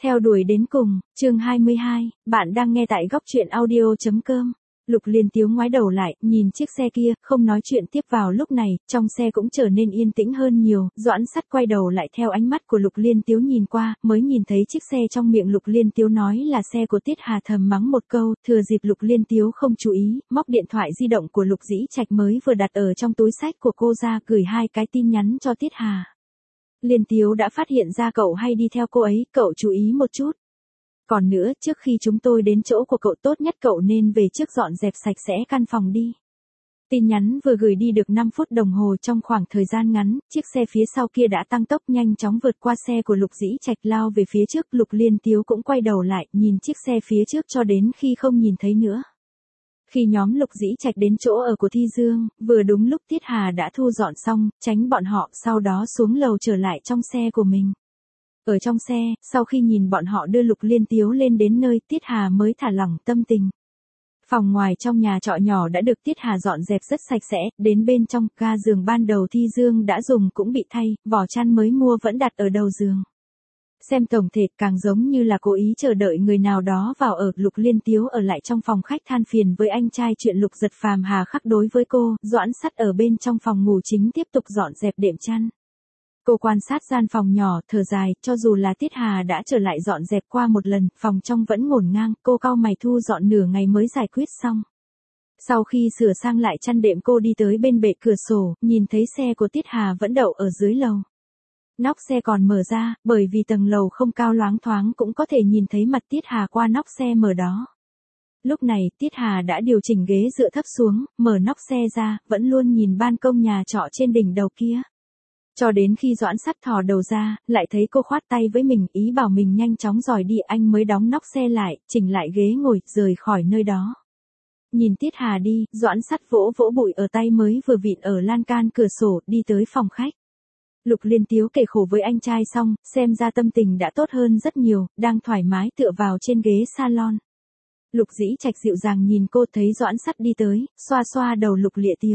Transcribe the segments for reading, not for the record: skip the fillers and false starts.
Theo đuổi đến cùng, chương 22, bạn đang nghe tại góc truyện audio.com. Lục Liên Tiếu ngoái đầu lại, nhìn chiếc xe kia, không nói chuyện tiếp vào lúc này, trong xe cũng trở nên yên tĩnh hơn nhiều, Doãn Sắt quay đầu lại theo ánh mắt của Lục Liên Tiếu nhìn qua, mới nhìn thấy chiếc xe trong miệng Lục Liên Tiếu nói là xe của Tiết Hà, thầm mắng một câu, thừa dịp Lục Liên Tiếu không chú ý, móc điện thoại di động của Lục Dĩ Trạch mới vừa đặt ở trong túi xách của cô ra, gửi 2 cái tin nhắn cho Tiết Hà. Liên Tiếu đã phát hiện ra cậu hay đi theo cô ấy, cậu chú ý một chút. Còn nữa, trước khi chúng tôi đến chỗ của cậu tốt nhất cậu nên về trước dọn dẹp sạch sẽ căn phòng đi. Tin nhắn vừa gửi đi được 5 phút đồng hồ, trong khoảng thời gian ngắn, chiếc xe phía sau kia đã tăng tốc nhanh chóng vượt qua xe của Lục Dĩ Trạch lao về phía trước. Lục Liên Tiếu cũng quay đầu lại, nhìn chiếc xe phía trước cho đến khi không nhìn thấy nữa. Khi nhóm Lục Dĩ Trạch đến chỗ ở của Thi Dương, vừa đúng lúc Tiết Hà đã thu dọn xong, tránh bọn họ, sau đó xuống lầu trở lại trong xe của mình. Ở trong xe, sau khi nhìn bọn họ đưa Lục Liên Tiếu lên đến nơi, Tiết Hà mới thả lỏng tâm tình. Phòng ngoài trong nhà trọ nhỏ đã được Tiết Hà dọn dẹp rất sạch sẽ, đến bên trong, ga giường ban đầu Thi Dương đã dùng cũng bị thay, vỏ chăn mới mua vẫn đặt ở đầu giường. Xem tổng thể càng giống như là cố ý chờ đợi người nào đó vào ở. Lục Liên Tiếu ở lại trong phòng khách than phiền với anh trai chuyện Lục Giật Phàm hà khắc đối với cô. Doãn Sắt ở bên trong phòng ngủ chính tiếp tục dọn dẹp đệm chăn. Cô quan sát gian phòng nhỏ, thở dài, cho dù là Tiết Hà đã trở lại dọn dẹp qua một lần, phòng trong vẫn ngổn ngang, cô cau mày thu dọn nửa ngày mới giải quyết xong. Sau khi sửa sang lại chăn đệm cô đi tới bên bệ cửa sổ, nhìn thấy xe của Tiết Hà vẫn đậu ở dưới lầu. Nóc xe còn mở ra, bởi vì tầng lầu không cao, loáng thoáng cũng có thể nhìn thấy mặt Tiết Hà qua nóc xe mở đó. Lúc này, Tiết Hà đã điều chỉnh ghế dựa thấp xuống, mở nóc xe ra, vẫn luôn nhìn ban công nhà trọ trên đỉnh đầu kia. Cho đến khi Doãn Sắt thò đầu ra, lại thấy cô khoát tay với mình, ý bảo mình nhanh chóng dòi đi, anh mới đóng nóc xe lại, chỉnh lại ghế ngồi, rời khỏi nơi đó. Nhìn Tiết Hà đi, Doãn Sắt vỗ vỗ bụi ở tay mới vừa vịn ở lan can cửa sổ, đi tới phòng khách. Lục Liên Tiếu kể khổ với anh trai xong, xem ra tâm tình đã tốt hơn rất nhiều, đang thoải mái tựa vào trên ghế salon. Lục Dĩ Trạch dịu dàng nhìn cô, thấy Doãn Sắt đi tới, xoa xoa đầu Lục Lịa Tiếu.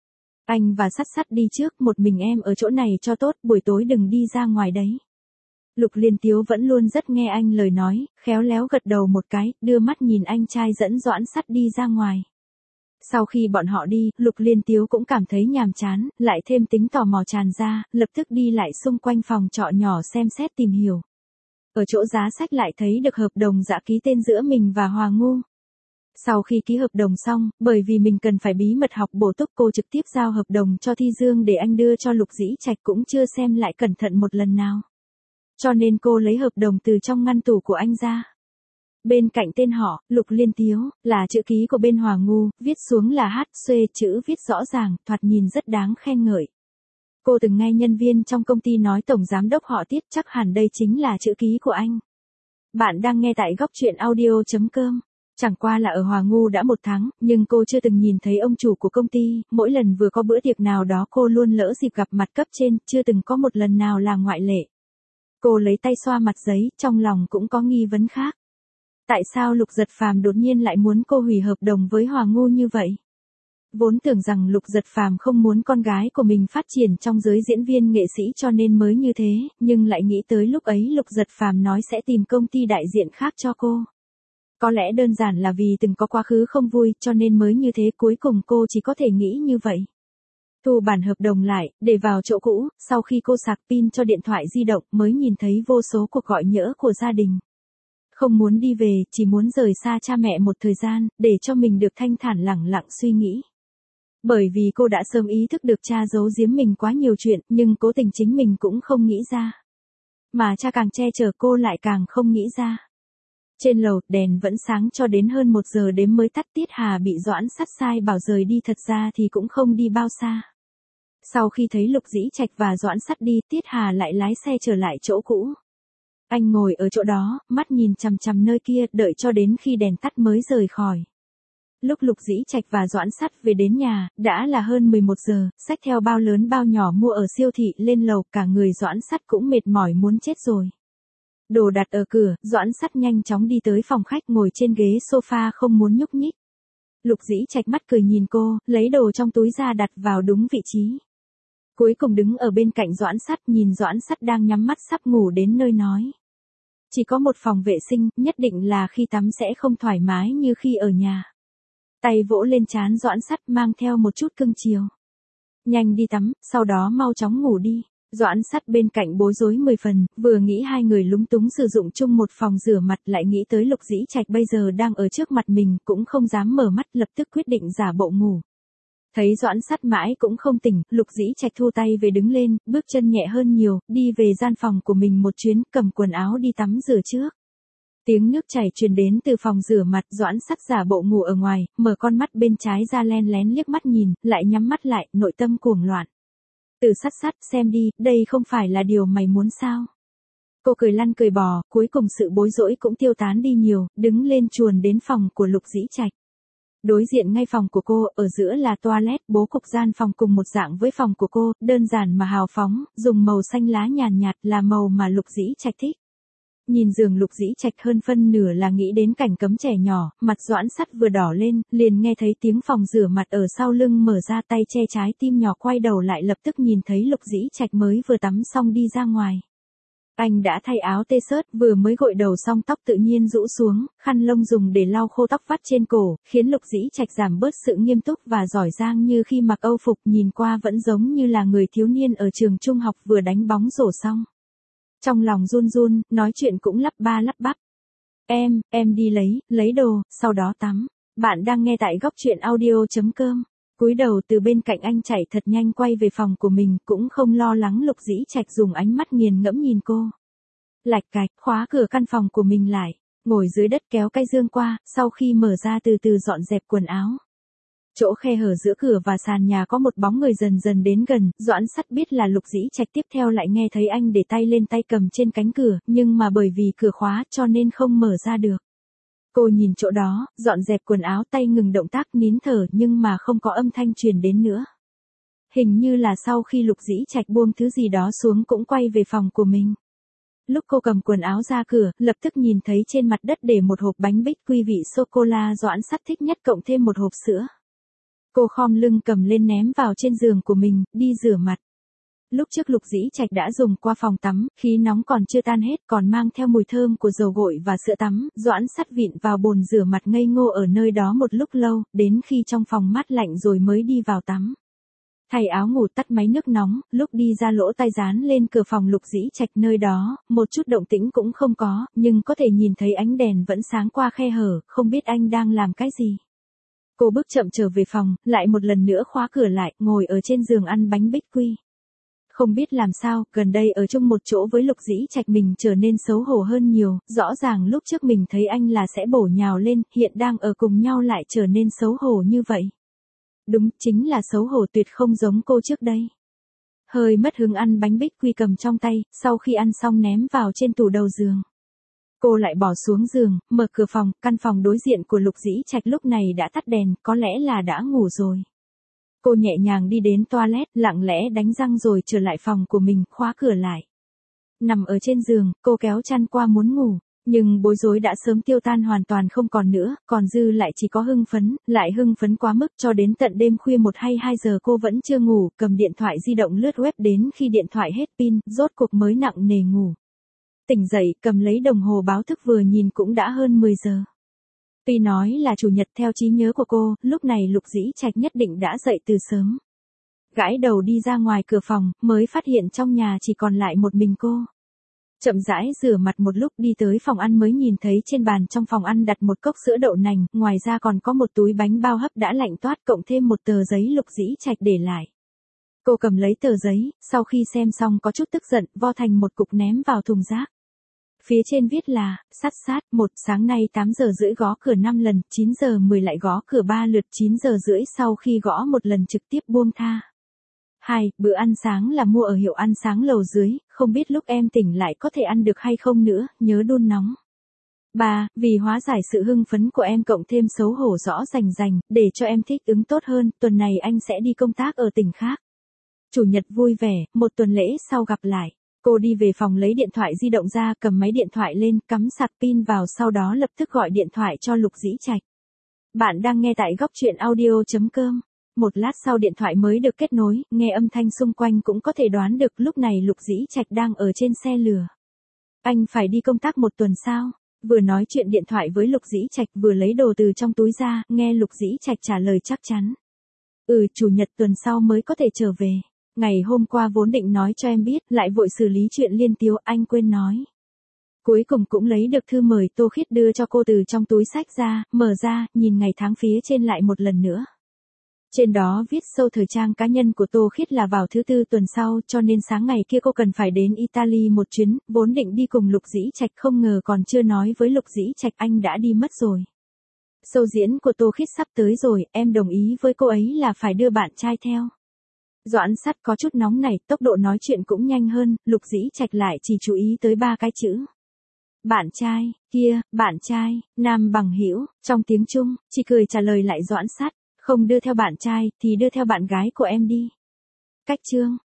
Anh và Sắt đi trước, một mình em ở chỗ này cho tốt, buổi tối đừng đi ra ngoài đấy. Lục Liên Tiếu vẫn luôn rất nghe anh lời nói, khéo léo gật đầu một cái, đưa mắt nhìn anh trai dẫn Doãn Sắt đi ra ngoài. Sau khi bọn họ đi, Lục Liên Tiếu cũng cảm thấy nhàm chán, lại thêm tính tò mò tràn ra, lập tức đi lại xung quanh phòng trọ nhỏ xem xét tìm hiểu. Ở chỗ giá sách lại thấy được hợp đồng đã ký tên giữa mình và Hòa Ngu. Sau khi ký hợp đồng xong, bởi vì mình cần phải bí mật học bổ túc, cô trực tiếp giao hợp đồng cho Thi Dương để anh đưa cho Lục Dĩ Trạch, cũng chưa xem lại cẩn thận một lần nào. Cho nên cô lấy hợp đồng từ trong ngăn tủ của anh ra. Bên cạnh tên họ, Lục Liên Tiếu, là chữ ký của bên Hòa Ngu, viết xuống là HC, chữ viết rõ ràng, thoạt nhìn rất đáng khen ngợi. Cô từng nghe nhân viên trong công ty nói tổng giám đốc họ Tiết, chắc hẳn đây chính là chữ ký của anh. Bạn đang nghe tại góc truyện audio.com. Chẳng qua là ở Hòa Ngu đã 1 tháng, nhưng cô chưa từng nhìn thấy ông chủ của công ty, mỗi lần vừa có bữa tiệc nào đó cô luôn lỡ dịp gặp mặt cấp trên, chưa từng có một lần nào là ngoại lệ. Cô lấy tay xoa mặt giấy, trong lòng cũng có nghi vấn khác. Tại sao Lục Giật Phàm đột nhiên lại muốn cô hủy hợp đồng với Hòa Ngu như vậy? Vốn tưởng rằng Lục Giật Phàm không muốn con gái của mình phát triển trong giới diễn viên nghệ sĩ cho nên mới như thế, nhưng lại nghĩ tới lúc ấy Lục Giật Phàm nói sẽ tìm công ty đại diện khác cho cô. Có lẽ đơn giản là vì từng có quá khứ không vui cho nên mới như thế, cuối cùng cô chỉ có thể nghĩ như vậy. Thu bản hợp đồng lại, để vào chỗ cũ, sau khi cô sạc pin cho điện thoại di động mới nhìn thấy vô số cuộc gọi nhỡ của gia đình. Không muốn đi về, chỉ muốn rời xa cha mẹ một thời gian, để cho mình được thanh thản lẳng lặng suy nghĩ. Bởi vì cô đã sớm ý thức được cha giấu giếm mình quá nhiều chuyện, nhưng cố tình chính mình cũng không nghĩ ra. Mà cha càng che chở cô lại càng không nghĩ ra. Trên lầu, đèn vẫn sáng cho đến hơn 1 giờ đêm mới tắt. Tiết Hà bị Doãn Sắt sai bảo rời đi, thật ra thì cũng không đi bao xa. Sau khi thấy Lục Dĩ Trạch và Doãn Sắt đi, Tiết Hà lại lái xe trở lại chỗ cũ. Anh ngồi ở chỗ đó, mắt nhìn chằm chằm nơi kia, đợi cho đến khi đèn tắt mới rời khỏi. Lúc Lục Dĩ Trạch và Doãn Sắt về đến nhà, đã là hơn 11 giờ, xách theo bao lớn bao nhỏ mua ở siêu thị lên lầu, cả người Doãn Sắt cũng mệt mỏi muốn chết rồi. Đồ đặt ở cửa, Doãn Sắt nhanh chóng đi tới phòng khách, ngồi trên ghế sofa không muốn nhúc nhích. Lục Dĩ Trạch mắt cười nhìn cô, lấy đồ trong túi ra đặt vào đúng vị trí. Cuối cùng đứng ở bên cạnh Doãn Sắt, nhìn Doãn Sắt đang nhắm mắt sắp ngủ đến nơi nói. Chỉ có một phòng vệ sinh, nhất định là khi tắm sẽ không thoải mái như khi ở nhà. Tay vỗ lên trán Doãn Sắt mang theo một chút cưng chiều. Nhanh đi tắm, sau đó mau chóng ngủ đi. Doãn Sắt bên cạnh bối rối 10 phần, vừa nghĩ hai người lúng túng sử dụng chung một phòng rửa mặt lại nghĩ tới Lục Dĩ Trạch bây giờ đang ở trước mặt mình cũng không dám mở mắt lập tức quyết định giả bộ ngủ. Thấy Doãn Sắt mãi cũng không tỉnh, Lục Dĩ Trạch thu tay về đứng lên, bước chân nhẹ hơn nhiều, đi về gian phòng của mình một chuyến, cầm quần áo đi tắm rửa trước. Tiếng nước chảy truyền đến từ phòng rửa mặt, Doãn Sắt giả bộ ngủ ở ngoài, mở con mắt bên trái ra len lén liếc mắt nhìn, lại nhắm mắt lại, nội tâm cuồng loạn. Từ Sắt, xem đi, đây không phải là điều mày muốn sao? Cô cười lăn cười bò, cuối cùng sự bối rối cũng tiêu tán đi nhiều, đứng lên chuồn đến phòng của Lục Dĩ Trạch. Đối diện ngay phòng của cô, ở giữa là toilet, bố cục gian phòng cùng một dạng với phòng của cô, đơn giản mà hào phóng, dùng màu xanh lá nhàn nhạt là màu mà Lục Dĩ Trạch thích. Nhìn giường Lục Dĩ Trạch hơn phân nửa là nghĩ đến cảnh cấm trẻ nhỏ, mặt Doãn Sắt vừa đỏ lên, liền nghe thấy tiếng phòng rửa mặt ở sau lưng mở ra, tay che trái tim nhỏ quay đầu lại lập tức nhìn thấy Lục Dĩ Trạch mới vừa tắm xong đi ra ngoài. Anh đã thay áo t-shirt, vừa mới gội đầu xong tóc tự nhiên rũ xuống, khăn lông dùng để lau khô tóc vắt trên cổ, khiến Lục Dĩ Trạch giảm bớt sự nghiêm túc và giỏi giang như khi mặc âu phục, nhìn qua vẫn giống như là người thiếu niên ở trường trung học vừa đánh bóng rổ xong. Trong lòng run run, nói chuyện cũng lắp ba lắp bắp. Em đi lấy đồ, sau đó tắm. Bạn đang nghe tại góc truyện audio.com. Cúi đầu từ bên cạnh anh chạy thật nhanh quay về phòng của mình, cũng không lo lắng Lục Dĩ Trạch dùng ánh mắt nghiền ngẫm nhìn cô. Lạch cạch, khóa cửa căn phòng của mình lại, ngồi dưới đất kéo cái giường qua, sau khi mở ra từ từ dọn dẹp quần áo. Chỗ khe hở giữa cửa và sàn nhà có một bóng người dần dần đến gần, Doãn Sắt biết là Lục Dĩ Trạch, tiếp theo lại nghe thấy anh để tay lên tay cầm trên cánh cửa, nhưng mà bởi vì cửa khóa cho nên không mở ra được. Cô nhìn chỗ đó, dọn dẹp quần áo, tay ngừng động tác, nín thở nhưng mà không có âm thanh truyền đến nữa. Hình như là sau khi Lục Dĩ Trạch buông thứ gì đó xuống cũng quay về phòng của mình. Lúc cô cầm quần áo ra cửa, lập tức nhìn thấy trên mặt đất để một hộp bánh bích quy vị sô-cô-la Doãn Sắt thích nhất cộng thêm một hộp sữa. Cô khom lưng cầm lên ném vào trên giường của mình, đi rửa mặt. Lúc trước Lục Dĩ Trạch đã dùng qua phòng tắm, khí nóng còn chưa tan hết, còn mang theo mùi thơm của dầu gội và sữa tắm, Doãn Sắt vịn vào bồn rửa mặt ngây ngô ở nơi đó một lúc lâu, đến khi trong phòng mát lạnh rồi mới đi vào tắm. Thay áo ngủ, tắt máy nước nóng, lúc đi ra lỗ tai dán lên cửa phòng Lục Dĩ Trạch, nơi đó, một chút động tĩnh cũng không có, nhưng có thể nhìn thấy ánh đèn vẫn sáng qua khe hở, không biết anh đang làm cái gì. Cô bước chậm trở về phòng, lại một lần nữa khóa cửa lại, ngồi ở trên giường ăn bánh bích quy. Không biết làm sao, gần đây ở chung một chỗ với Lục Dĩ Trạch mình trở nên xấu hổ hơn nhiều, rõ ràng lúc trước mình thấy anh là sẽ bổ nhào lên, hiện đang ở cùng nhau lại trở nên xấu hổ như vậy. Đúng, chính là xấu hổ, tuyệt không giống cô trước đây. Hơi mất hứng ăn bánh bích quy cầm trong tay, sau khi ăn xong ném vào trên tủ đầu giường. Cô lại bỏ xuống giường, mở cửa phòng, căn phòng đối diện của Lục Dĩ Trạch lúc này đã tắt đèn, có lẽ là đã ngủ rồi. Cô nhẹ nhàng đi đến toilet, lặng lẽ đánh răng rồi trở lại phòng của mình, khóa cửa lại. Nằm ở trên giường, cô kéo chăn qua muốn ngủ, nhưng bối rối đã sớm tiêu tan hoàn toàn không còn nữa, còn dư lại chỉ có hưng phấn, lại hưng phấn quá mức cho đến tận đêm khuya 1 hay 2 giờ cô vẫn chưa ngủ, cầm điện thoại di động lướt web đến khi điện thoại hết pin, rốt cuộc mới nặng nề ngủ. Tỉnh dậy, cầm lấy đồng hồ báo thức vừa nhìn cũng đã hơn 10 giờ. Tuy nói là chủ nhật, theo trí nhớ của cô, lúc này Lục Dĩ Trạch nhất định đã dậy từ sớm. Gãi đầu đi ra ngoài cửa phòng, mới phát hiện trong nhà chỉ còn lại một mình cô. Chậm rãi rửa mặt một lúc đi tới phòng ăn mới nhìn thấy trên bàn trong phòng ăn đặt một cốc sữa đậu nành, ngoài ra còn có một túi bánh bao hấp đã lạnh toát cộng thêm một tờ giấy Lục Dĩ Trạch để lại. Cô cầm lấy tờ giấy, sau khi xem xong có chút tức giận, vo thành một cục ném vào thùng rác. Phía trên viết là, Sắt, 1, sáng nay 8 giờ rưỡi gõ cửa 5 lần, 9 giờ 10 lại gõ cửa 3 lượt, 9 giờ rưỡi sau khi gõ một lần trực tiếp buông tha. 2, bữa ăn sáng là mua ở hiệu ăn sáng lầu dưới, không biết lúc em tỉnh lại có thể ăn được hay không nữa, nhớ đun nóng. 3, vì hóa giải sự hưng phấn của em cộng thêm xấu hổ rõ rành, để cho em thích ứng tốt hơn, tuần này anh sẽ đi công tác ở tỉnh khác. Chủ nhật vui vẻ, 1 tuần lễ sau gặp lại. Cô đi về phòng lấy điện thoại di động ra, cầm máy điện thoại lên, cắm sạc pin vào, sau đó lập tức gọi điện thoại cho Lục Dĩ Trạch. Bạn đang nghe tại góc truyện audio.com. Một lát sau điện thoại mới được kết nối, nghe âm thanh xung quanh cũng có thể đoán được lúc này Lục Dĩ Trạch đang ở trên xe lửa. Anh phải đi công tác 1 tuần sao? Vừa nói chuyện điện thoại với Lục Dĩ Trạch vừa lấy đồ từ trong túi ra, nghe Lục Dĩ Trạch trả lời chắc chắn. Chủ nhật tuần sau mới có thể trở về. Ngày hôm qua vốn định nói cho em biết, lại vội xử lý chuyện Liên Tiếu, anh quên nói. Cuối cùng cũng lấy được thư mời Tô Khiết đưa cho cô từ trong túi xách ra, mở ra, nhìn ngày tháng phía trên lại một lần nữa. Trên đó viết sâu thời trang cá nhân của Tô Khiết là vào thứ Tư tuần sau, cho nên sáng ngày kia cô cần phải đến Italy một chuyến, vốn định đi cùng Lục Dĩ Trạch, không ngờ còn chưa nói với Lục Dĩ Trạch anh đã đi mất rồi. Show diễn của Tô Khiết sắp tới rồi, em đồng ý với cô ấy là phải đưa bạn trai theo. Doãn Sắt có chút nóng nảy, tốc độ nói chuyện cũng nhanh hơn, Lục Dĩ Trạch lại chỉ chú ý tới 3 cái chữ. Bạn trai, kia, bạn trai, nam bằng hữu, trong tiếng Trung, chỉ cười trả lời lại Doãn Sắt, không đưa theo bạn trai, thì đưa theo bạn gái của em đi. Cách chương.